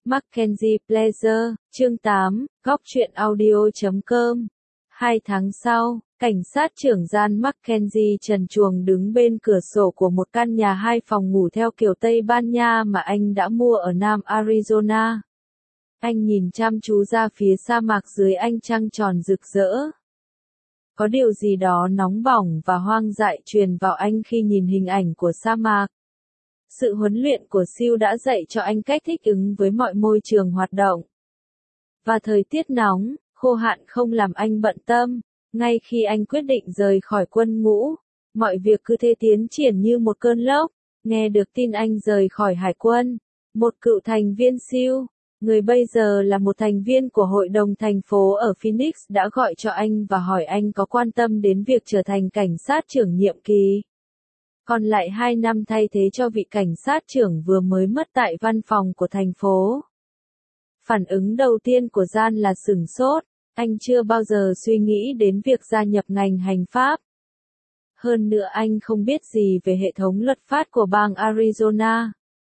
Mackenzie Pleasure, chương 8, góc truyện audio.com. 2 tháng sau, cảnh sát trưởng Jan Mackenzie trần truồng đứng bên cửa sổ của một căn nhà 2 phòng ngủ theo kiểu Tây Ban Nha mà anh đã mua ở Nam Arizona. Anh nhìn chăm chú ra phía sa mạc dưới ánh trăng tròn rực rỡ. Có điều gì đó nóng bỏng và hoang dại truyền vào anh khi nhìn hình ảnh của sa mạc. Sự huấn luyện của Siêu đã dạy cho anh cách thích ứng với mọi môi trường hoạt động. Và thời tiết nóng, khô hạn không làm anh bận tâm. Ngay khi anh quyết định rời khỏi quân ngũ, mọi việc cứ thế tiến triển như một cơn lốc. Nghe được tin anh rời khỏi hải quân, một cựu thành viên Siêu, người bây giờ là một thành viên của hội đồng thành phố ở Phoenix, đã gọi cho anh và hỏi anh có quan tâm đến việc trở thành cảnh sát trưởng nhiệm kỳ. Còn lại 2 năm thay thế cho vị cảnh sát trưởng vừa mới mất tại văn phòng của thành phố. Phản ứng đầu tiên của Jan là sửng sốt, anh chưa bao giờ suy nghĩ đến việc gia nhập ngành hành pháp. Hơn nữa anh không biết gì về hệ thống luật pháp của bang Arizona.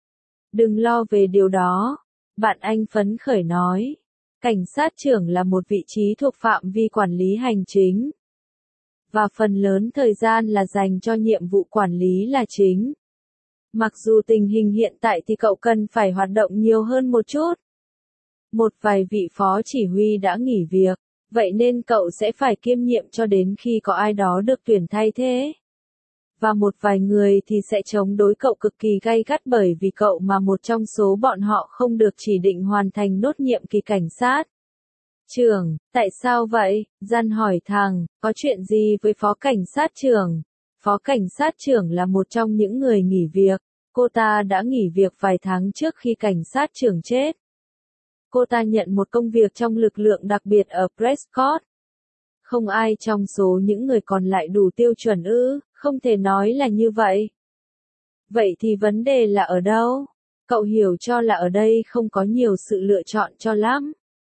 Đừng lo về điều đó, bạn anh phấn khởi nói. Cảnh sát trưởng là một vị trí thuộc phạm vi quản lý hành chính. Và phần lớn thời gian là dành cho nhiệm vụ quản lý là chính. Mặc dù tình hình hiện tại thì cậu cần phải hoạt động nhiều hơn một chút. Một vài vị phó chỉ huy đã nghỉ việc, vậy nên cậu sẽ phải kiêm nhiệm cho đến khi có ai đó được tuyển thay thế. Và một vài người thì sẽ chống đối cậu cực kỳ gay gắt bởi vì cậu mà một trong số bọn họ không được chỉ định hoàn thành nốt nhiệm kỳ cảnh sát. Trưởng, tại sao vậy? Jan hỏi thẳng, có chuyện gì với phó cảnh sát trưởng? Phó cảnh sát trưởng là một trong những người nghỉ việc. Cô ta đã nghỉ việc vài tháng trước khi cảnh sát trưởng chết. Cô ta nhận một công việc trong lực lượng đặc biệt ở Prescott. Không ai trong số những người còn lại đủ tiêu chuẩn ư? Không thể nói là như vậy. Vậy thì vấn đề là ở đâu? Cậu hiểu cho là ở đây không có nhiều sự lựa chọn cho lắm.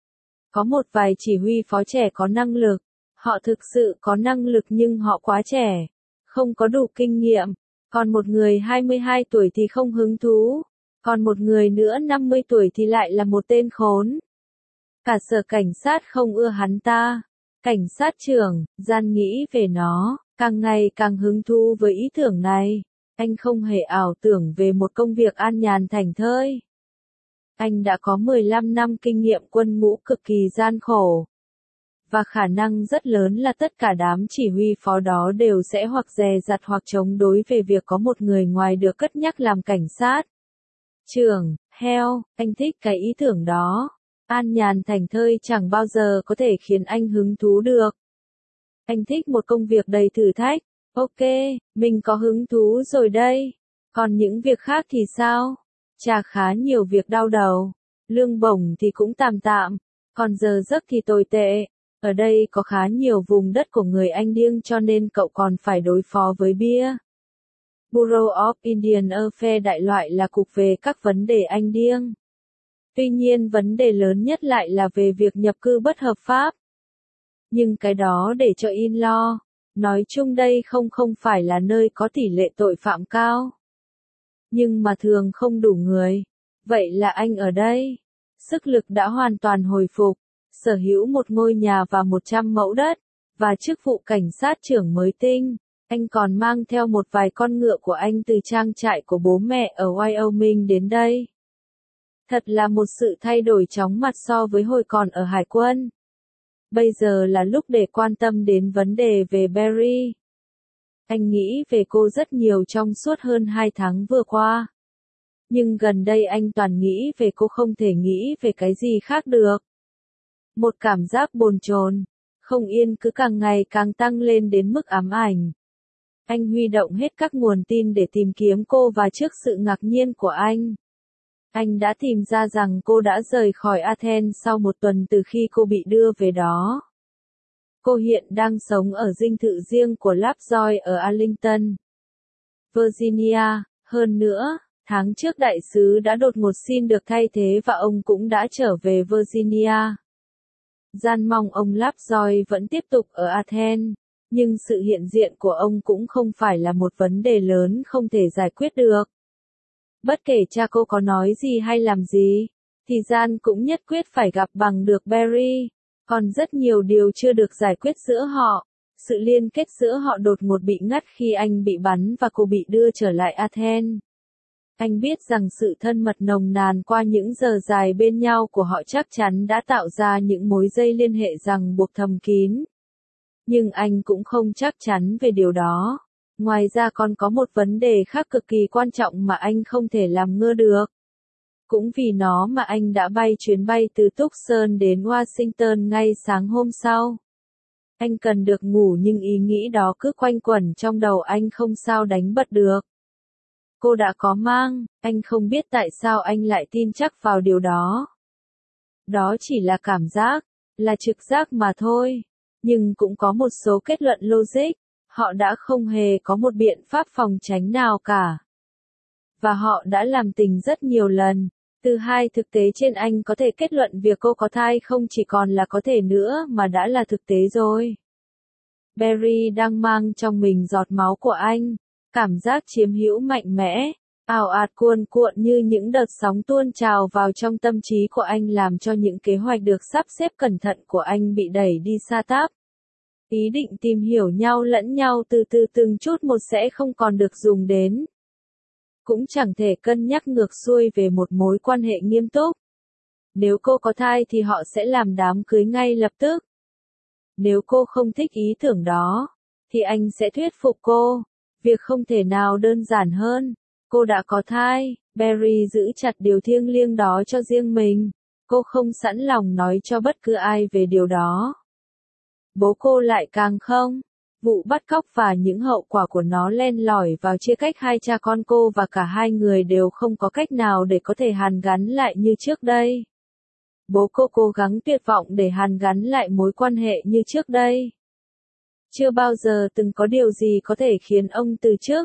Có một vài chỉ huy phó trẻ có năng lực. Họ thực sự có năng lực nhưng họ quá trẻ. Không có đủ kinh nghiệm. Còn một người 22 tuổi thì không hứng thú. Còn một người nữa 50 tuổi thì lại là một tên khốn. Cả sở cảnh sát không ưa hắn ta. Cảnh sát trưởng, Jan nghĩ về nó, càng ngày càng hứng thú với ý tưởng này. Anh không hề ảo tưởng về một công việc an nhàn thảnh thơi. Anh đã có 15 năm kinh nghiệm quân ngũ cực kỳ gian khổ. Và khả năng rất lớn là tất cả đám chỉ huy phó đó đều sẽ hoặc dè dặt hoặc chống đối về việc có một người ngoài được cất nhắc làm cảnh sát. Trưởng, heo, anh thích cái ý tưởng đó. An nhàn thảnh thơi chẳng bao giờ có thể khiến anh hứng thú được. Anh thích một công việc đầy thử thách. Ok, mình có hứng thú rồi đây. Còn những việc khác thì sao? Chả khá nhiều việc đau đầu. Lương bổng thì cũng tạm tạm. Còn giờ giấc thì tồi tệ. Ở đây có khá nhiều vùng đất của người Anh điếng cho nên cậu còn phải đối phó với bia. Bureau of Indian Affairs đại loại là cục về các vấn đề Anh điếng. Tuy nhiên vấn đề lớn nhất lại là về việc nhập cư bất hợp pháp. Nhưng cái đó để cho in lo. Nói chung đây không phải là nơi có tỷ lệ tội phạm cao. Nhưng mà thường không đủ người. Vậy là anh ở đây. Sức lực đã hoàn toàn hồi phục. Sở hữu một ngôi nhà và 100 mẫu đất. Và chức vụ cảnh sát trưởng mới tinh. Anh còn mang theo một vài con ngựa của anh từ trang trại của bố mẹ ở Wyoming đến đây. Thật là một sự thay đổi chóng mặt so với hồi còn ở hải quân. Bây giờ là lúc để quan tâm đến vấn đề về Barry. Anh nghĩ về cô rất nhiều trong suốt hơn 2 tháng vừa qua. Nhưng gần đây anh toàn nghĩ về cô, không thể nghĩ về cái gì khác được. Một cảm giác bồn chồn, không yên cứ càng ngày càng tăng lên đến mức ám ảnh. Anh huy động hết các nguồn tin để tìm kiếm cô và trước sự ngạc nhiên của anh đã tìm ra rằng cô đã rời khỏi Athens sau 1 tuần từ khi cô bị đưa về đó. Cô hiện đang sống ở dinh thự riêng của Lovejoy ở Arlington, Virginia. Hơn nữa, tháng trước đại sứ đã đột ngột xin được thay thế và ông cũng đã trở về Virginia. Jan mong ông Lovejoy vẫn tiếp tục ở Athens, nhưng sự hiện diện của ông cũng không phải là một vấn đề lớn không thể giải quyết được. Bất kể cha cô có nói gì hay làm gì, thì Gian cũng nhất quyết phải gặp bằng được Barry. Còn rất nhiều điều chưa được giải quyết giữa họ. Sự liên kết giữa họ đột ngột bị ngắt khi anh bị bắn và cô bị đưa trở lại Athens. Anh biết rằng sự thân mật nồng nàn qua những giờ dài bên nhau của họ chắc chắn đã tạo ra những mối dây liên hệ ràng buộc thầm kín. Nhưng anh cũng không chắc chắn về điều đó. Ngoài ra còn có một vấn đề khác cực kỳ quan trọng mà anh không thể làm ngơ được. Cũng vì nó mà anh đã bay chuyến bay từ Tucson đến Washington ngay sáng hôm sau. Anh cần được ngủ nhưng ý nghĩ đó cứ quanh quẩn trong đầu anh không sao đánh bật được. Cô đã có mang, anh không biết tại sao anh lại tin chắc vào điều đó. Đó chỉ là cảm giác, là trực giác mà thôi. Nhưng cũng có một số kết luận logic, họ đã không hề có một biện pháp phòng tránh nào cả. Và họ đã làm tình rất nhiều lần. Từ hai thực tế trên anh có thể kết luận việc cô có thai không chỉ còn là có thể nữa mà đã là thực tế rồi. Barry đang mang trong mình giọt máu của anh. Cảm giác chiếm hữu mạnh mẽ, ào ạt cuồn cuộn như những đợt sóng tuôn trào vào trong tâm trí của anh làm cho những kế hoạch được sắp xếp cẩn thận của anh bị đẩy đi sa táp. Ý định tìm hiểu nhau lẫn nhau từ từ từng chút một sẽ không còn được dùng đến. Cũng chẳng thể cân nhắc ngược xuôi về một mối quan hệ nghiêm túc. Nếu cô có thai thì họ sẽ làm đám cưới ngay lập tức. Nếu cô không thích ý tưởng đó, thì anh sẽ thuyết phục cô. Việc không thể nào đơn giản hơn. Cô đã có thai, Barry giữ chặt điều thiêng liêng đó cho riêng mình. Cô không sẵn lòng nói cho bất cứ ai về điều đó. Bố cô lại càng không. Vụ bắt cóc và những hậu quả của nó len lỏi vào chia cách hai cha con cô và cả hai người đều không có cách nào để có thể hàn gắn lại như trước đây. Bố cô cố gắng tuyệt vọng để hàn gắn lại mối quan hệ như trước đây. Chưa bao giờ từng có điều gì có thể khiến ông từ chức.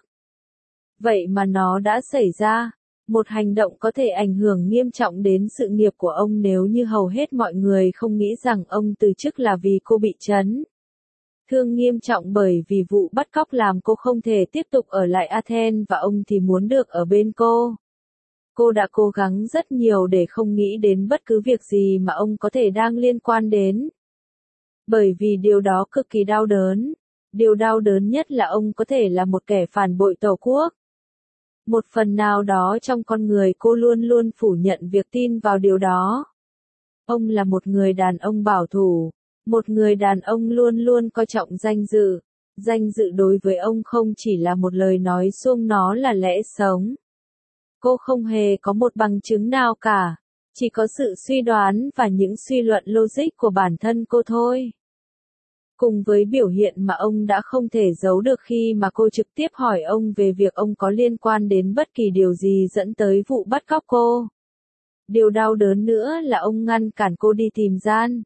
Vậy mà nó đã xảy ra. Một hành động có thể ảnh hưởng nghiêm trọng đến sự nghiệp của ông nếu như hầu hết mọi người không nghĩ rằng ông từ chức là vì cô bị chấn thương nghiêm trọng bởi vì vụ bắt cóc làm cô không thể tiếp tục ở lại Athens và ông thì muốn được ở bên cô. Cô đã cố gắng rất nhiều để không nghĩ đến bất cứ việc gì mà ông có thể đang liên quan đến. Bởi vì điều đó cực kỳ đau đớn. Điều đau đớn nhất là ông có thể là một kẻ phản bội Tổ quốc. Một phần nào đó trong con người cô luôn luôn phủ nhận việc tin vào điều đó. Ông là một người đàn ông bảo thủ. Một người đàn ông luôn luôn coi trọng danh dự. Danh dự đối với ông không chỉ là một lời nói suông, nó là lẽ sống. Cô không hề có một bằng chứng nào cả. Chỉ có sự suy đoán và những suy luận logic của bản thân cô thôi. Cùng với biểu hiện mà ông đã không thể giấu được khi mà cô trực tiếp hỏi ông về việc ông có liên quan đến bất kỳ điều gì dẫn tới vụ bắt cóc cô. Điều đau đớn nữa là ông ngăn cản cô đi tìm Gian.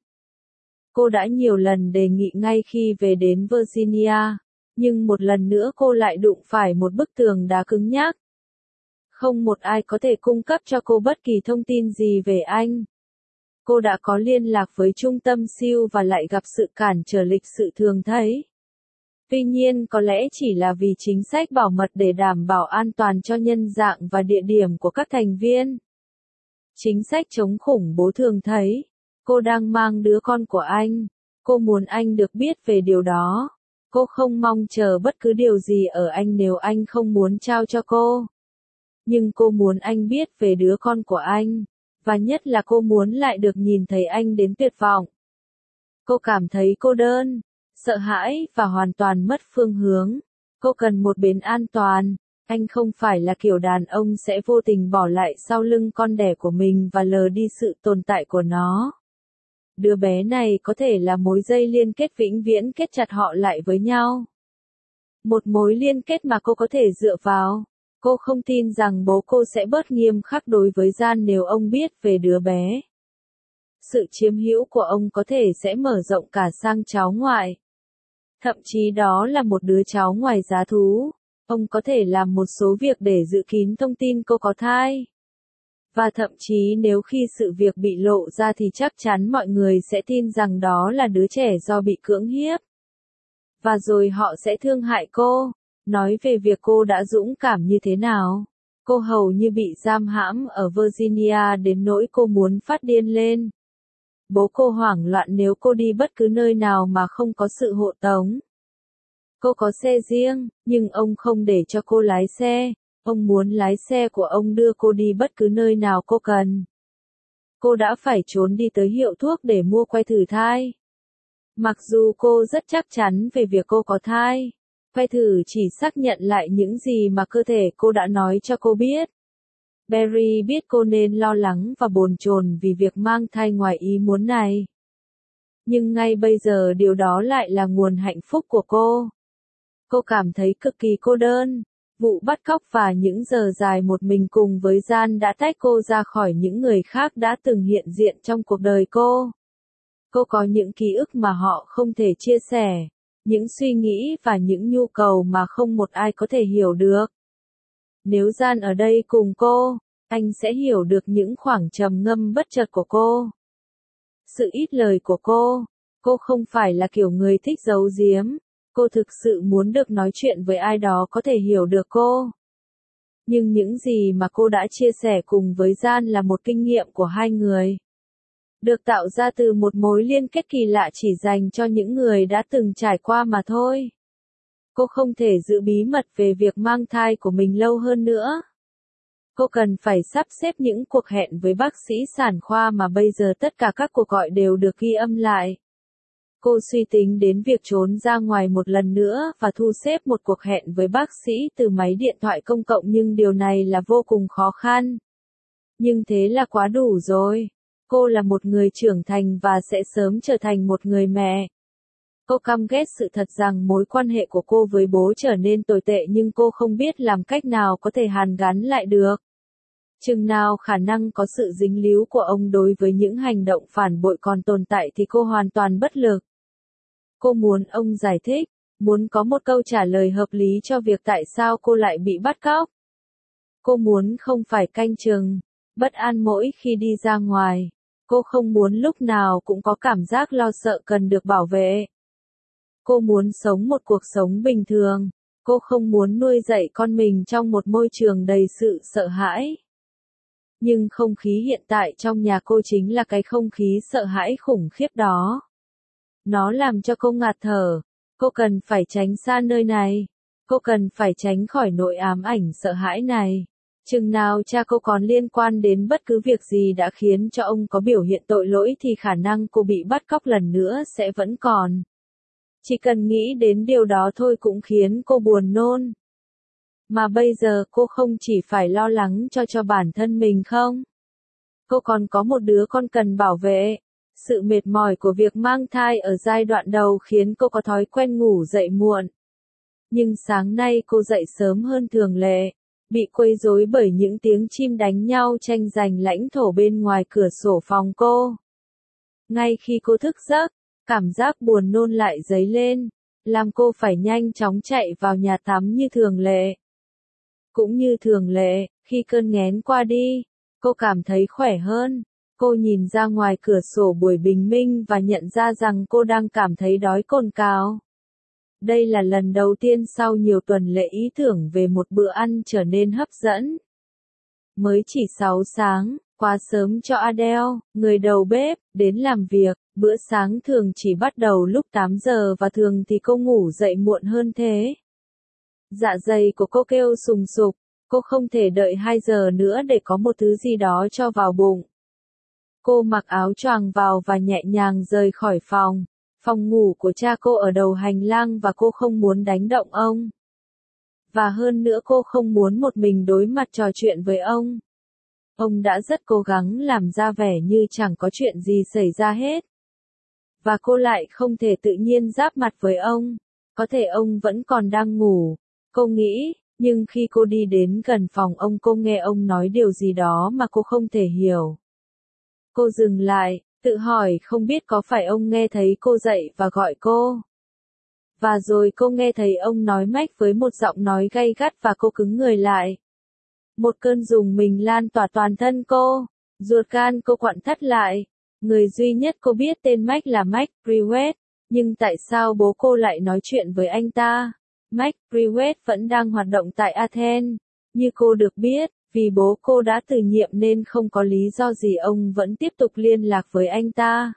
Cô đã nhiều lần đề nghị ngay khi về đến Virginia, nhưng một lần nữa cô lại đụng phải một bức tường đá cứng nhắc. Không một ai có thể cung cấp cho cô bất kỳ thông tin gì về anh. Cô đã có liên lạc với trung tâm siêu và lại gặp sự cản trở lịch sự thường thấy. Tuy nhiên có lẽ chỉ là vì chính sách bảo mật để đảm bảo an toàn cho nhân dạng và địa điểm của các thành viên. Chính sách chống khủng bố thường thấy. Cô đang mang đứa con của anh. Cô muốn anh được biết về điều đó. Cô không mong chờ bất cứ điều gì ở anh nếu anh không muốn trao cho cô. Nhưng cô muốn anh biết về đứa con của anh. Và nhất là cô muốn lại được nhìn thấy anh đến tuyệt vọng. Cô cảm thấy cô đơn, sợ hãi và hoàn toàn mất phương hướng. Cô cần một bến an toàn. Anh không phải là kiểu đàn ông sẽ vô tình bỏ lại sau lưng con đẻ của mình và lờ đi sự tồn tại của nó. Đứa bé này có thể là mối dây liên kết vĩnh viễn kết chặt họ lại với nhau. Một mối liên kết mà cô có thể dựa vào. Cô không tin rằng bố cô sẽ bớt nghiêm khắc đối với Gian nếu ông biết về đứa bé. Sự chiếm hữu của ông có thể sẽ mở rộng cả sang cháu ngoại. Thậm chí đó là một đứa cháu ngoài giá thú. Ông có thể làm một số việc để giữ kín thông tin cô có thai. Và thậm chí nếu khi sự việc bị lộ ra thì chắc chắn mọi người sẽ tin rằng đó là đứa trẻ do bị cưỡng hiếp. Và rồi họ sẽ thương hại cô. Nói về việc cô đã dũng cảm như thế nào. Cô hầu như bị giam hãm ở Virginia đến nỗi cô muốn phát điên lên. Bố cô hoảng loạn nếu cô đi bất cứ nơi nào mà không có sự hộ tống. Cô có xe riêng, nhưng ông không để cho cô lái xe. Ông muốn lái xe của ông đưa cô đi bất cứ nơi nào cô cần. Cô đã phải trốn đi tới hiệu thuốc để mua que thử thai. Mặc dù cô rất chắc chắn về việc cô có thai, que thử chỉ xác nhận lại những gì mà cơ thể cô đã nói cho cô biết. Barry biết cô nên lo lắng và bồn chồn vì việc mang thai ngoài ý muốn này. Nhưng ngay bây giờ điều đó lại là nguồn hạnh phúc của cô. Cô cảm thấy cực kỳ cô đơn. Vụ bắt cóc và những giờ dài một mình cùng với Jan đã tách cô ra khỏi những người khác đã từng hiện diện trong cuộc đời cô. Cô có những ký ức mà họ không thể chia sẻ, những suy nghĩ và những nhu cầu mà không một ai có thể hiểu được. Nếu Jan ở đây cùng cô, anh sẽ hiểu được những khoảng trầm ngâm bất chợt của cô. Sự ít lời của cô không phải là kiểu người thích giấu giếm. Cô thực sự muốn được nói chuyện với ai đó có thể hiểu được cô. Nhưng những gì mà cô đã chia sẻ cùng với Jan là một kinh nghiệm của hai người. Được tạo ra từ một mối liên kết kỳ lạ chỉ dành cho những người đã từng trải qua mà thôi. Cô không thể giữ bí mật về việc mang thai của mình lâu hơn nữa. Cô cần phải sắp xếp những cuộc hẹn với bác sĩ sản khoa mà bây giờ tất cả các cuộc gọi đều được ghi âm lại. Cô suy tính đến việc trốn ra ngoài một lần nữa và thu xếp một cuộc hẹn với bác sĩ từ máy điện thoại công cộng nhưng điều này là vô cùng khó khăn. Nhưng thế là quá đủ rồi. Cô là một người trưởng thành và sẽ sớm trở thành một người mẹ. Cô căm ghét sự thật rằng mối quan hệ của cô với bố trở nên tồi tệ nhưng cô không biết làm cách nào có thể hàn gắn lại được. Chừng nào khả năng có sự dính líu của ông đối với những hành động phản bội còn tồn tại thì cô hoàn toàn bất lực. Cô muốn ông giải thích, muốn có một câu trả lời hợp lý cho việc tại sao cô lại bị bắt cóc. Cô muốn không phải canh chừng, bất an mỗi khi đi ra ngoài. Cô không muốn lúc nào cũng có cảm giác lo sợ cần được bảo vệ. Cô muốn sống một cuộc sống bình thường. Cô không muốn nuôi dạy con mình trong một môi trường đầy sự sợ hãi. Nhưng không khí hiện tại trong nhà cô chính là cái không khí sợ hãi khủng khiếp đó. Nó làm cho cô ngạt thở. Cô cần phải tránh xa nơi này. Cô cần phải tránh khỏi nỗi ám ảnh sợ hãi này. Chừng nào cha cô còn liên quan đến bất cứ việc gì đã khiến cho ông có biểu hiện tội lỗi thì khả năng cô bị bắt cóc lần nữa sẽ vẫn còn. Chỉ cần nghĩ đến điều đó thôi cũng khiến cô buồn nôn. Mà bây giờ cô không chỉ phải lo lắng cho bản thân mình không? Cô còn có một đứa con cần bảo vệ. Sự mệt mỏi của việc mang thai ở giai đoạn đầu khiến cô có thói quen ngủ dậy muộn. Nhưng sáng nay cô dậy sớm hơn thường lệ, bị quấy rối bởi những tiếng chim đánh nhau tranh giành lãnh thổ bên ngoài cửa sổ phòng cô. Ngay khi cô thức giấc, cảm giác buồn nôn lại dấy lên, làm cô phải nhanh chóng chạy vào nhà tắm như thường lệ. Cũng như thường lệ, khi cơn nghén qua đi, cô cảm thấy khỏe hơn. Cô nhìn ra ngoài cửa sổ buổi bình minh và nhận ra rằng cô đang cảm thấy đói cồn cào. Đây là lần đầu tiên sau nhiều tuần lễ ý tưởng về một bữa ăn trở nên hấp dẫn. Mới chỉ 6 sáng, quá sớm cho Adele, người đầu bếp, đến làm việc. Bữa sáng thường chỉ bắt đầu lúc 8 giờ và thường thì cô ngủ dậy muộn hơn thế. Dạ dày của cô kêu sùng sục, cô không thể đợi 2 giờ nữa để có một thứ gì đó cho vào bụng. Cô mặc áo choàng vào và nhẹ nhàng rời khỏi phòng. Phòng ngủ của cha cô ở đầu hành lang và cô không muốn đánh động ông. Và hơn nữa cô không muốn một mình đối mặt trò chuyện với ông. Ông đã rất cố gắng làm ra vẻ như chẳng có chuyện gì xảy ra hết. Và cô lại không thể tự nhiên giáp mặt với ông. Có thể ông vẫn còn đang ngủ. Cô nghĩ, nhưng khi cô đi đến gần phòng ông cô nghe ông nói điều gì đó mà cô không thể hiểu. Cô dừng lại, tự hỏi không biết có phải ông nghe thấy cô dậy và gọi cô. Và rồi cô nghe thấy ông nói Mách với một giọng nói gay gắt và cô cứng người lại. Một cơn rùng mình lan tỏa toàn thân cô, ruột gan cô quặn thắt lại. Người duy nhất cô biết tên Mách là Mike Brewett, nhưng tại sao bố cô lại nói chuyện với anh ta? Mike Brewett vẫn đang hoạt động tại Athens. Như cô được biết, Vì bố cô đã từ nhiệm nên không có lý do gì ông vẫn tiếp tục liên lạc với anh ta.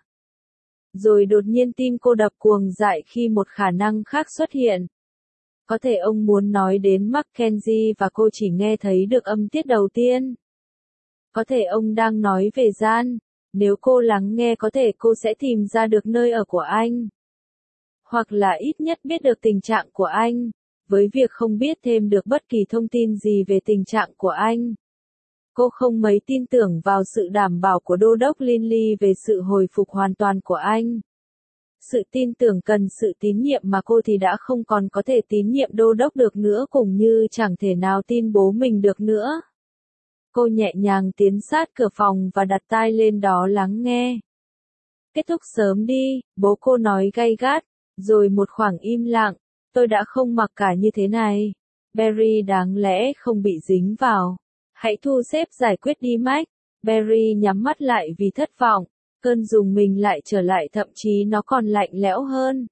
Rồi đột nhiên tim cô đập cuồng dại khi một khả năng khác xuất hiện. Có thể ông muốn nói đến Mackenzie và cô chỉ nghe thấy được âm tiết đầu tiên. Có thể ông đang nói về Jan. Nếu cô lắng nghe có thể cô sẽ tìm ra được nơi ở của anh. Hoặc là ít nhất biết được tình trạng của anh. Với việc không biết thêm được bất kỳ thông tin gì về tình trạng của anh. Cô không mấy tin tưởng vào sự đảm bảo của Đô đốc Linley về sự hồi phục hoàn toàn của anh. Sự tin tưởng cần sự tín nhiệm mà cô thì đã không còn có thể tín nhiệm Đô đốc được nữa cũng như chẳng thể nào tin bố mình được nữa. Cô nhẹ nhàng tiến sát cửa phòng và đặt tai lên đó lắng nghe. Kết thúc sớm đi, bố cô nói gay gắt, rồi một khoảng im lặng, tôi đã không mặc cả như thế này. Barry đáng lẽ không bị dính vào. Hãy thu xếp giải quyết đi Mac. Barry nhắm mắt lại vì thất vọng, cơn rùng mình lại trở lại thậm chí nó còn lạnh lẽo hơn.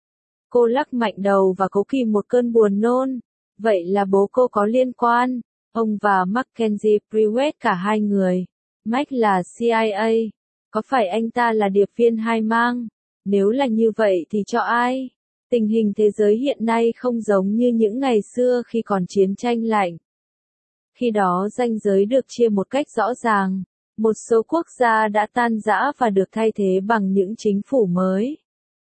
Cô lắc mạnh đầu và cố kìm một cơn buồn nôn. Vậy là bố cô có liên quan. Ông và Mackenzie Prewett cả hai người. Mac là CIA. Có phải anh ta là điệp viên hai mang? Nếu là như vậy thì cho ai? Tình hình thế giới hiện nay không giống như những ngày xưa khi còn chiến tranh lạnh. Khi đó ranh giới được chia một cách rõ ràng. Một số quốc gia đã tan rã và được thay thế bằng những chính phủ mới.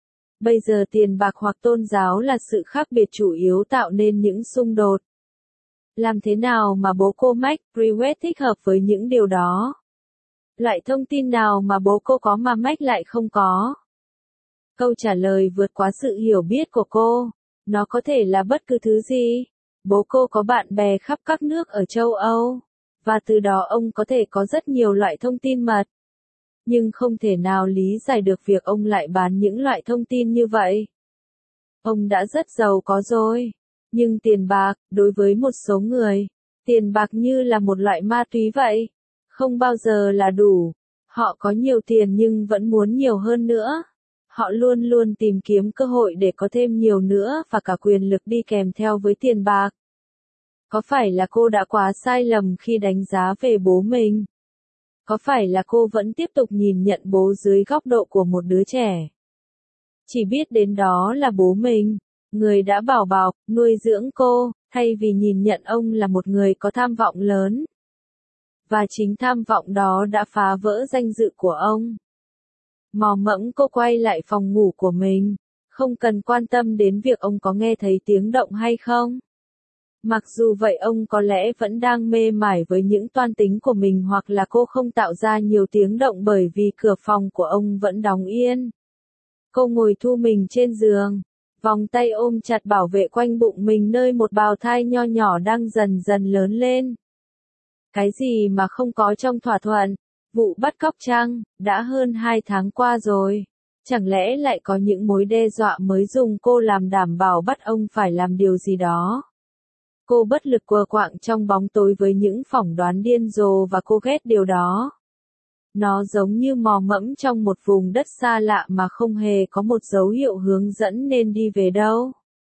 Bây giờ tiền bạc hoặc tôn giáo là sự khác biệt chủ yếu tạo nên những xung đột. Làm thế nào mà bố cô Mac Prewett thích hợp với những điều đó? Loại thông tin nào mà bố cô có mà Mac lại không có? Câu trả lời vượt quá sự hiểu biết của cô. Nó có thể là bất cứ thứ gì. Bố cô có bạn bè khắp các nước ở châu Âu. Và từ đó ông có thể có rất nhiều loại thông tin mật. Nhưng không thể nào lý giải được việc ông lại bán những loại thông tin như vậy. Ông đã rất giàu có rồi. Nhưng tiền bạc, đối với một số người, tiền bạc như là một loại ma túy vậy. Không bao giờ là đủ. Họ có nhiều tiền nhưng vẫn muốn nhiều hơn nữa. Họ luôn luôn tìm kiếm cơ hội để có thêm nhiều nữa và cả quyền lực đi kèm theo với tiền bạc. Có phải là cô đã quá sai lầm khi đánh giá về bố mình? Có phải là cô vẫn tiếp tục nhìn nhận bố dưới góc độ của một đứa trẻ? Chỉ biết đến đó là bố mình, người đã bảo bọc, nuôi dưỡng cô, thay vì nhìn nhận ông là một người có tham vọng lớn. Và chính tham vọng đó đã phá vỡ danh dự của ông. Mò mẫm cô quay lại phòng ngủ của mình, không cần quan tâm đến việc ông có nghe thấy tiếng động hay không. Mặc dù vậy ông có lẽ vẫn đang mê mải với những toan tính của mình hoặc là cô không tạo ra nhiều tiếng động bởi vì cửa phòng của ông vẫn đóng yên. Cô ngồi thu mình trên giường, vòng tay ôm chặt bảo vệ quanh bụng mình nơi một bào thai nho nhỏ đang dần dần lớn lên. Cái gì mà không có trong thỏa thuận? Vụ bắt cóc chăng? Đã hơn 2 tháng qua rồi. Chẳng lẽ lại có những mối đe dọa mới dùng cô làm đảm bảo bắt ông phải làm điều gì đó? Cô bất lực quờ quạng trong bóng tối với những phỏng đoán điên rồ và cô ghét điều đó. Nó giống như mò mẫm trong một vùng đất xa lạ mà không hề có một dấu hiệu hướng dẫn nên đi về đâu.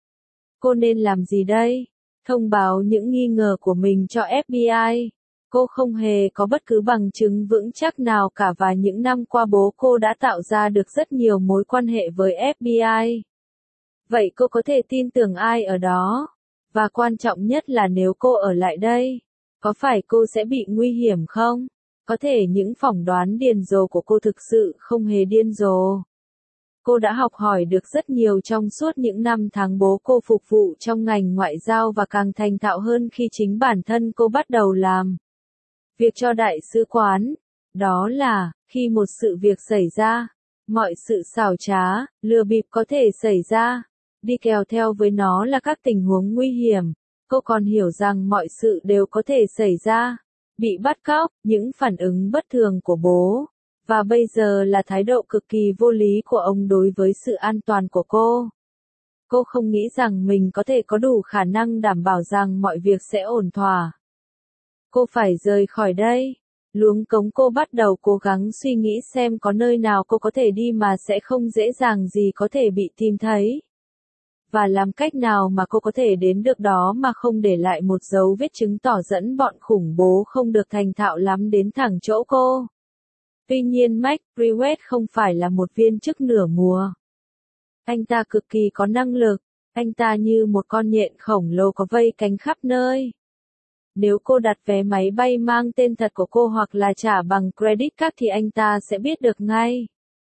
Cô nên làm gì đây? Thông báo những nghi ngờ của mình cho FBI. Cô không hề có bất cứ bằng chứng vững chắc nào cả và những năm qua bố cô đã tạo ra được rất nhiều mối quan hệ với FBI. Vậy cô có thể tin tưởng ai ở đó? Và quan trọng nhất là nếu cô ở lại đây, có phải cô sẽ bị nguy hiểm không? Có thể những phỏng đoán điên rồ của cô thực sự không hề điên rồ. Cô đã học hỏi được rất nhiều trong suốt những năm tháng bố cô phục vụ trong ngành ngoại giao và càng thành thạo hơn khi chính bản thân cô bắt đầu làm việc cho đại sứ quán. Đó là, khi một sự việc xảy ra, mọi sự xảo trá, lừa bịp có thể xảy ra. Đi kèo theo với nó là các tình huống nguy hiểm. Cô còn hiểu rằng mọi sự đều có thể xảy ra. Bị bắt cóc, những phản ứng bất thường của bố. Và bây giờ là thái độ cực kỳ vô lý của ông đối với sự an toàn của cô. Cô không nghĩ rằng mình có thể có đủ khả năng đảm bảo rằng mọi việc sẽ ổn thỏa. Cô phải rời khỏi đây. Luống cống cô bắt đầu cố gắng suy nghĩ xem có nơi nào cô có thể đi mà sẽ không dễ dàng gì có thể bị tìm thấy. Và làm cách nào mà cô có thể đến được đó mà không để lại một dấu vết chứng tỏ dẫn bọn khủng bố không được thành thạo lắm đến thẳng chỗ cô. Tuy nhiên Max Brewett không phải là một viên chức nửa mùa. Anh ta cực kỳ có năng lực, anh ta như một con nhện khổng lồ có vây cánh khắp nơi. Nếu cô đặt vé máy bay mang tên thật của cô hoặc là trả bằng credit card thì anh ta sẽ biết được ngay.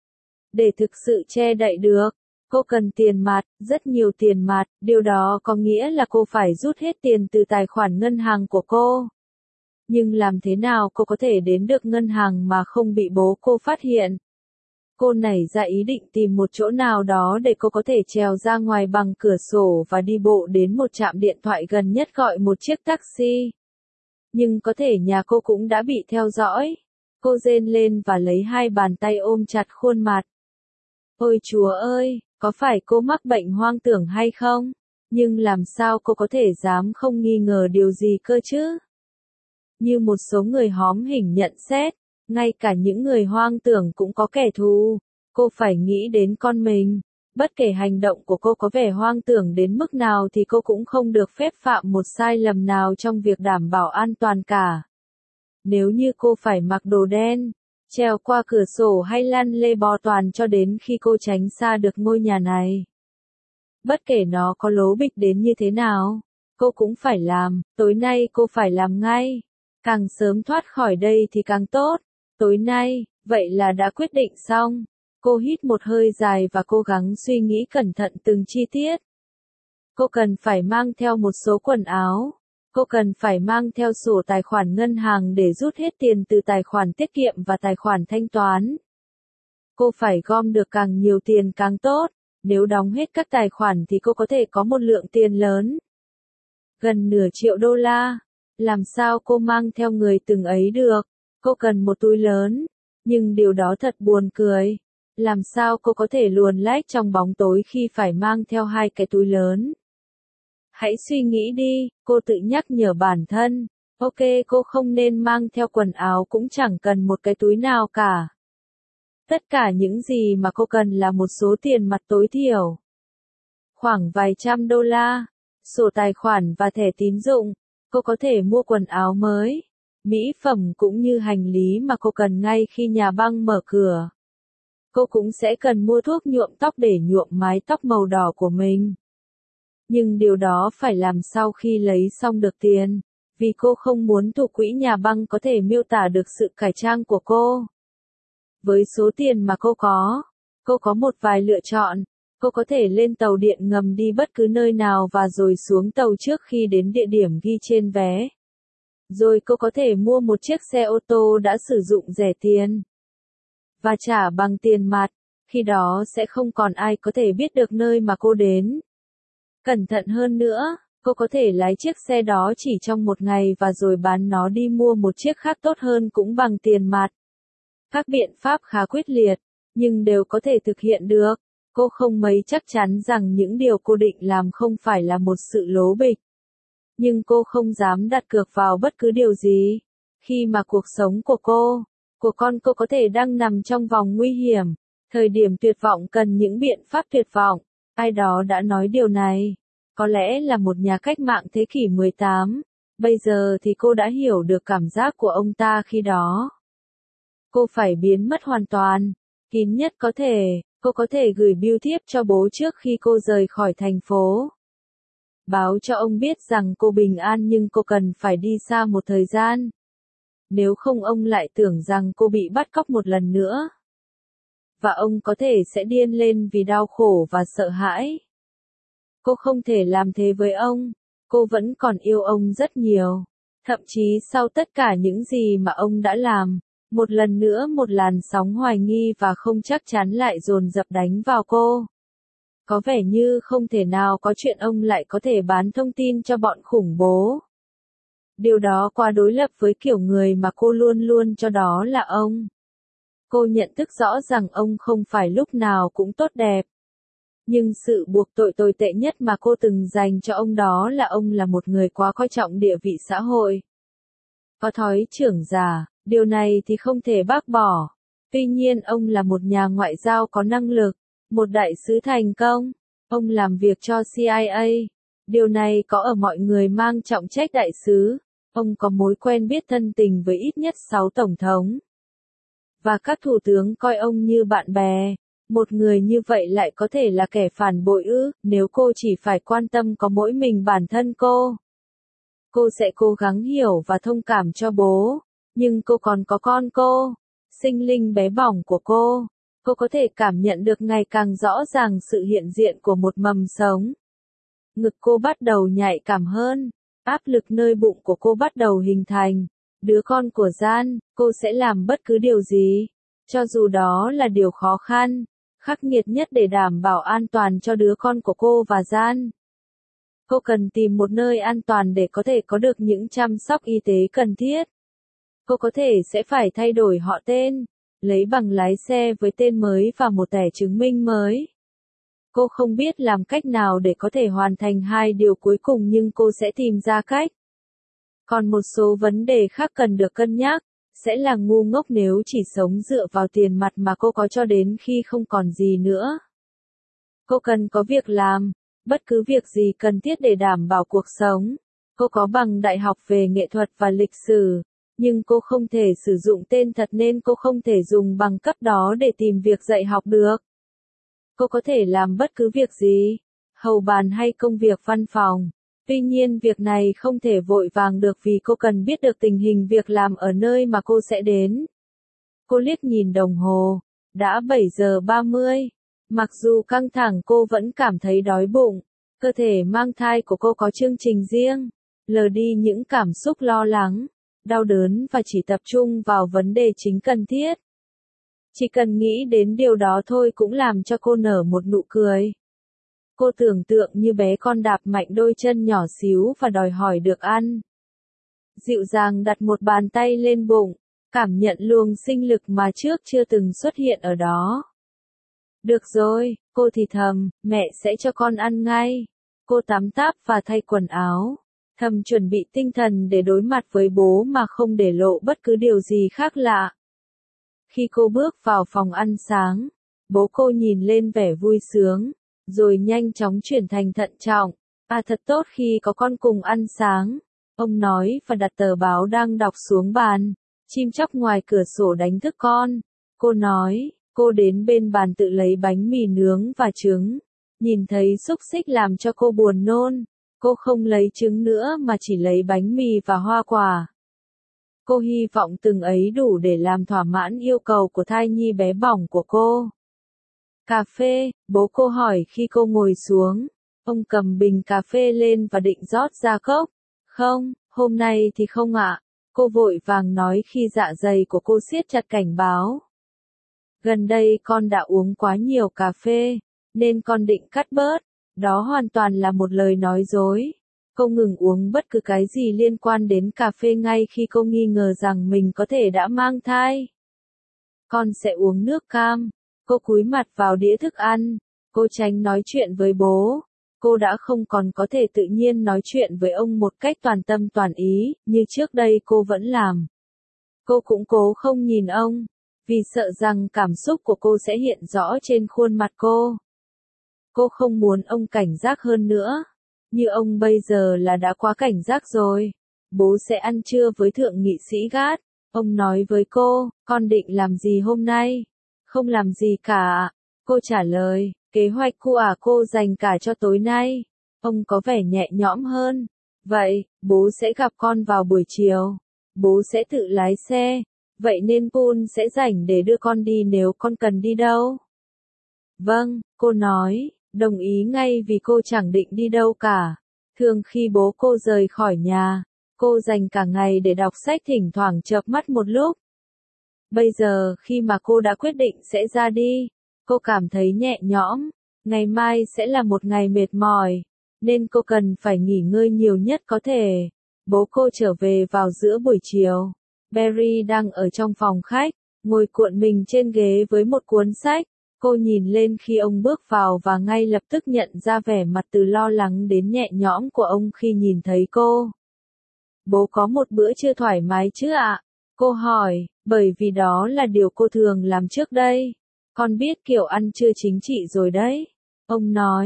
Để thực sự che đậy được, cô cần tiền mặt, rất nhiều tiền mặt, điều đó có nghĩa là cô phải rút hết tiền từ tài khoản ngân hàng của cô. Nhưng làm thế nào cô có thể đến được ngân hàng mà không bị bố cô phát hiện? Cô nảy ra ý định tìm một chỗ nào đó để cô có thể trèo ra ngoài bằng cửa sổ và đi bộ đến một trạm điện thoại gần nhất gọi một chiếc taxi. Nhưng có thể nhà cô cũng đã bị theo dõi. Cô rên lên và lấy hai bàn tay ôm chặt khuôn mặt. Ôi Chúa ơi, có phải cô mắc bệnh hoang tưởng hay không? Nhưng làm sao cô có thể dám không nghi ngờ điều gì cơ chứ? Như một số người hóm hình nhận xét, ngay cả những người hoang tưởng cũng có kẻ thù. Cô phải nghĩ đến con mình. Bất kể hành động của cô có vẻ hoang tưởng đến mức nào thì cô cũng không được phép phạm một sai lầm nào trong việc đảm bảo an toàn cả. Nếu như cô phải mặc đồ đen, trèo qua cửa sổ hay lăn lê bò toàn cho đến khi cô tránh xa được ngôi nhà này. Bất kể nó có lố bịch đến như thế nào, cô cũng phải làm, tối nay cô phải làm ngay. Càng sớm thoát khỏi đây thì càng tốt. Tối nay, vậy là đã quyết định xong. Cô hít một hơi dài và cố gắng suy nghĩ cẩn thận từng chi tiết. Cô cần phải mang theo một số quần áo. Cô cần phải mang theo sổ tài khoản ngân hàng để rút hết tiền từ tài khoản tiết kiệm và tài khoản thanh toán. Cô phải gom được càng nhiều tiền càng tốt. Nếu đóng hết các tài khoản thì cô có thể có một lượng tiền lớn. Gần nửa triệu đô la. Làm sao cô mang theo người từng ấy được? Cô cần một túi lớn. Nhưng điều đó thật buồn cười. Làm sao cô có thể luồn lách trong bóng tối khi phải mang theo hai cái túi lớn? Hãy suy nghĩ đi, cô tự nhắc nhở bản thân. Ok, cô không nên mang theo quần áo cũng chẳng cần một cái túi nào cả. Tất cả những gì mà cô cần là một số tiền mặt tối thiểu. Khoảng vài trăm đô la, sổ tài khoản và thẻ tín dụng. Cô có thể mua quần áo mới, mỹ phẩm cũng như hành lý mà cô cần ngay khi nhà băng mở cửa. Cô cũng sẽ cần mua thuốc nhuộm tóc để nhuộm mái tóc màu đỏ của mình. Nhưng điều đó phải làm sau khi lấy xong được tiền, vì cô không muốn thủ quỹ nhà băng có thể miêu tả được sự cải trang của cô. Với số tiền mà cô có một vài lựa chọn. Cô có thể lên tàu điện ngầm đi bất cứ nơi nào và rồi xuống tàu trước khi đến địa điểm ghi trên vé. Rồi cô có thể mua một chiếc xe ô tô đã sử dụng rẻ tiền và trả bằng tiền mặt, khi đó sẽ không còn ai có thể biết được nơi mà cô đến. Cẩn thận hơn nữa, cô có thể lái chiếc xe đó chỉ trong một ngày và rồi bán nó đi mua một chiếc khác tốt hơn cũng bằng tiền mặt. Các biện pháp khá quyết liệt, nhưng đều có thể thực hiện được. Cô không mấy chắc chắn rằng những điều cô định làm không phải là một sự lố bịch. Nhưng cô không dám đặt cược vào bất cứ điều gì. Khi mà cuộc sống của con cô có thể đang nằm trong vòng nguy hiểm, thời điểm tuyệt vọng cần những biện pháp tuyệt vọng. Ai đó đã nói điều này. Có lẽ là một nhà cách mạng thế kỷ 18. Bây giờ thì cô đã hiểu được cảm giác của ông ta khi đó. Cô phải biến mất hoàn toàn, kín nhất có thể. Cô có thể gửi bưu thiếp cho bố trước khi cô rời khỏi thành phố. Báo cho ông biết rằng cô bình an nhưng cô cần phải đi xa một thời gian. Nếu không ông lại tưởng rằng cô bị bắt cóc một lần nữa. Và ông có thể sẽ điên lên vì đau khổ và sợ hãi. Cô không thể làm thế với ông. Cô vẫn còn yêu ông rất nhiều. Thậm chí sau tất cả những gì mà ông đã làm. Một lần nữa một làn sóng hoài nghi và không chắc chắn lại dồn dập đánh vào cô. Có vẻ như không thể nào có chuyện ông lại có thể bán thông tin cho bọn khủng bố. Điều đó quá đối lập với kiểu người mà cô luôn luôn cho đó là ông. Cô nhận thức rõ rằng ông không phải lúc nào cũng tốt đẹp. Nhưng sự buộc tội tồi tệ nhất mà cô từng dành cho ông đó là ông là một người quá coi trọng địa vị xã hội. Có thói trưởng giả. Điều này thì không thể bác bỏ. Tuy nhiên ông là một nhà ngoại giao có năng lực, một đại sứ thành công. Ông làm việc cho CIA. Điều này có ở mọi người mang trọng trách đại sứ. Ông có mối quen biết thân tình với ít nhất 6 tổng thống. Và các thủ tướng coi ông như bạn bè. Một người như vậy lại có thể là kẻ phản bội ư, nếu cô chỉ phải quan tâm có mỗi mình bản thân cô. Cô sẽ cố gắng hiểu và thông cảm cho bố. Nhưng cô còn có con cô. Sinh linh bé bỏng của cô. Cô có thể cảm nhận được ngày càng rõ ràng sự hiện diện của một mầm sống. Ngực cô bắt đầu nhạy cảm hơn. Áp lực nơi bụng của cô bắt đầu hình thành. Đứa con của Gian, cô sẽ làm bất cứ điều gì. Cho dù đó là điều khó khăn, khắc nghiệt nhất để đảm bảo an toàn cho đứa con của cô và Gian. Cô cần tìm một nơi an toàn để có thể có được những chăm sóc y tế cần thiết. Cô có thể sẽ phải thay đổi họ tên, lấy bằng lái xe với tên mới và một thẻ chứng minh mới. Cô không biết làm cách nào để có thể hoàn thành hai điều cuối cùng nhưng cô sẽ tìm ra cách. Còn một số vấn đề khác cần được cân nhắc, sẽ là ngu ngốc nếu chỉ sống dựa vào tiền mặt mà cô có cho đến khi không còn gì nữa. Cô cần có việc làm, bất cứ việc gì cần thiết để đảm bảo cuộc sống. Cô có bằng đại học về nghệ thuật và lịch sử, nhưng cô không thể sử dụng tên thật nên cô không thể dùng bằng cấp đó để tìm việc dạy học được. Cô có thể làm bất cứ việc gì, hầu bàn hay công việc văn phòng. Tuy nhiên việc này không thể vội vàng được vì cô cần biết được tình hình việc làm ở nơi mà cô sẽ đến. Cô liếc nhìn đồng hồ, đã 7 giờ 30. Mặc dù căng thẳng cô vẫn cảm thấy đói bụng. Cơ thể mang thai của cô có chương trình riêng. Lờ đi những cảm xúc lo lắng, đau đớn và chỉ tập trung vào vấn đề chính cần thiết. Chỉ cần nghĩ đến điều đó thôi cũng làm cho cô nở một nụ cười. Cô tưởng tượng như bé con đạp mạnh đôi chân nhỏ xíu và đòi hỏi được ăn. Dịu dàng đặt một bàn tay lên bụng, cảm nhận luồng sinh lực mà trước chưa từng xuất hiện ở đó. Được rồi, cô thì thầm, mẹ sẽ cho con ăn ngay. Cô tắm táp và thay quần áo, thầm chuẩn bị tinh thần để đối mặt với bố mà không để lộ bất cứ điều gì khác lạ. Khi cô bước vào phòng ăn sáng, bố cô nhìn lên vẻ vui sướng, rồi nhanh chóng chuyển thành thận trọng. À thật tốt khi có con cùng ăn sáng, ông nói và đặt tờ báo đang đọc xuống bàn. Chim chóc ngoài cửa sổ đánh thức con. Cô nói, cô đến bên bàn tự lấy bánh mì nướng và trứng. Nhìn thấy xúc xích làm cho cô buồn nôn. Cô không lấy trứng nữa mà chỉ lấy bánh mì và hoa quả. Cô hy vọng từng ấy đủ để làm thỏa mãn yêu cầu của thai nhi bé bỏng của cô. Cà phê, bố cô hỏi khi cô ngồi xuống. Ông cầm bình cà phê lên và định rót ra cốc. Không, hôm nay thì không ạ. Cô vội vàng nói khi dạ dày của cô siết chặt cảnh báo. Gần đây con đã uống quá nhiều cà phê, nên con định cắt bớt. Đó hoàn toàn là một lời nói dối. Cô ngừng uống bất cứ cái gì liên quan đến cà phê ngay khi cô nghi ngờ rằng mình có thể đã mang thai. Con sẽ uống nước cam. Cô cúi mặt vào đĩa thức ăn. Cô tránh nói chuyện với bố. Cô đã không còn có thể tự nhiên nói chuyện với ông một cách toàn tâm toàn ý, như trước đây cô vẫn làm. Cô cũng cố không nhìn ông, vì sợ rằng cảm xúc của cô sẽ hiện rõ trên khuôn mặt cô. Cô không muốn ông cảnh giác hơn nữa. Như ông bây giờ là đã quá cảnh giác rồi. Bố sẽ ăn trưa với thượng nghị sĩ Gát. Ông nói với cô, con định làm gì hôm nay? Không làm gì cả. Cô trả lời, kế hoạch của cô dành cả cho tối nay. Ông có vẻ nhẹ nhõm hơn. Vậy, bố sẽ gặp con vào buổi chiều. Bố sẽ tự lái xe. Vậy nên Paul sẽ rảnh để đưa con đi nếu con cần đi đâu. Vâng, cô nói, đồng ý ngay vì cô chẳng định đi đâu cả. Thường khi bố cô rời khỏi nhà, cô dành cả ngày để đọc sách thỉnh thoảng chợp mắt một lúc. Bây giờ khi mà cô đã quyết định sẽ ra đi, cô cảm thấy nhẹ nhõm. Ngày mai sẽ là một ngày mệt mỏi, nên cô cần phải nghỉ ngơi nhiều nhất có thể. Bố cô trở về vào giữa buổi chiều. Barry đang ở trong phòng khách, ngồi cuộn mình trên ghế với một cuốn sách. Cô nhìn lên khi ông bước vào và ngay lập tức nhận ra vẻ mặt từ lo lắng đến nhẹ nhõm của ông khi nhìn thấy cô. Bố có một bữa trưa thoải mái chứ ạ? Cô hỏi, bởi vì đó là điều cô thường làm trước đây. Con biết kiểu ăn trưa chính trị rồi đấy. Ông nói,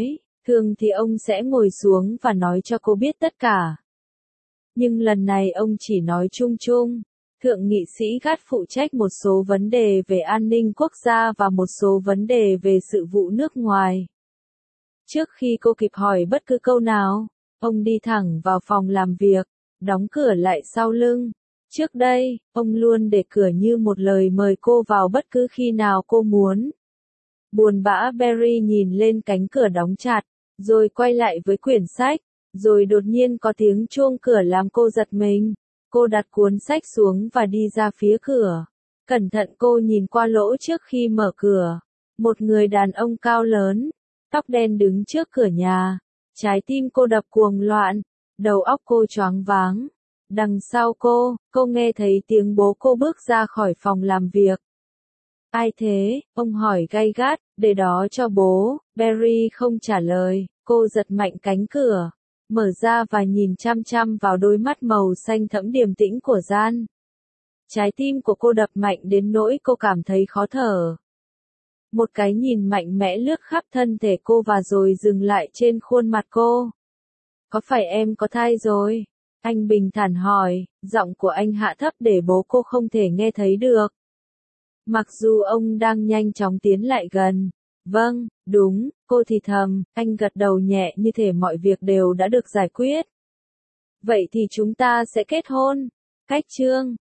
Thường thì ông sẽ ngồi xuống và nói cho cô biết tất cả. Nhưng lần này ông chỉ nói chung chung. Thượng nghị sĩ Gắt phụ trách một số vấn đề về an ninh quốc gia và một số vấn đề về sự vụ nước ngoài. Trước khi cô kịp hỏi bất cứ câu nào, ông đi thẳng vào phòng làm việc, đóng cửa lại sau lưng. Trước đây, ông luôn để cửa như một lời mời cô vào bất cứ khi nào cô muốn. Buồn bã Barry nhìn lên cánh cửa đóng chặt, rồi quay lại với quyển sách, rồi đột nhiên có tiếng chuông cửa làm cô giật mình. Cô đặt cuốn sách xuống và đi ra phía cửa. Cẩn thận cô nhìn qua lỗ trước khi mở cửa. Một người đàn ông cao lớn, tóc đen đứng trước cửa nhà. Trái tim cô đập cuồng loạn, đầu óc cô choáng váng. Đằng sau cô nghe thấy tiếng bố cô bước ra khỏi phòng làm việc. Ai thế? Ông hỏi gay gắt, để đó cho bố. Barry không trả lời, cô giật mạnh cánh cửa, mở ra và nhìn chăm chăm vào đôi mắt màu xanh thẫm điềm tĩnh của Gian. Trái tim của cô đập mạnh đến nỗi cô cảm thấy khó thở. Một cái nhìn mạnh mẽ lướt khắp thân thể cô và rồi dừng lại trên khuôn mặt cô. Có phải em có thai rồi? Anh bình thản hỏi, giọng của anh hạ thấp để bố cô không thể nghe thấy được. Mặc dù ông đang nhanh chóng tiến lại gần. Vâng, đúng, cô thì thầm, anh gật đầu nhẹ như thể mọi việc đều đã được giải quyết. Vậy thì chúng ta sẽ kết hôn. Cách chương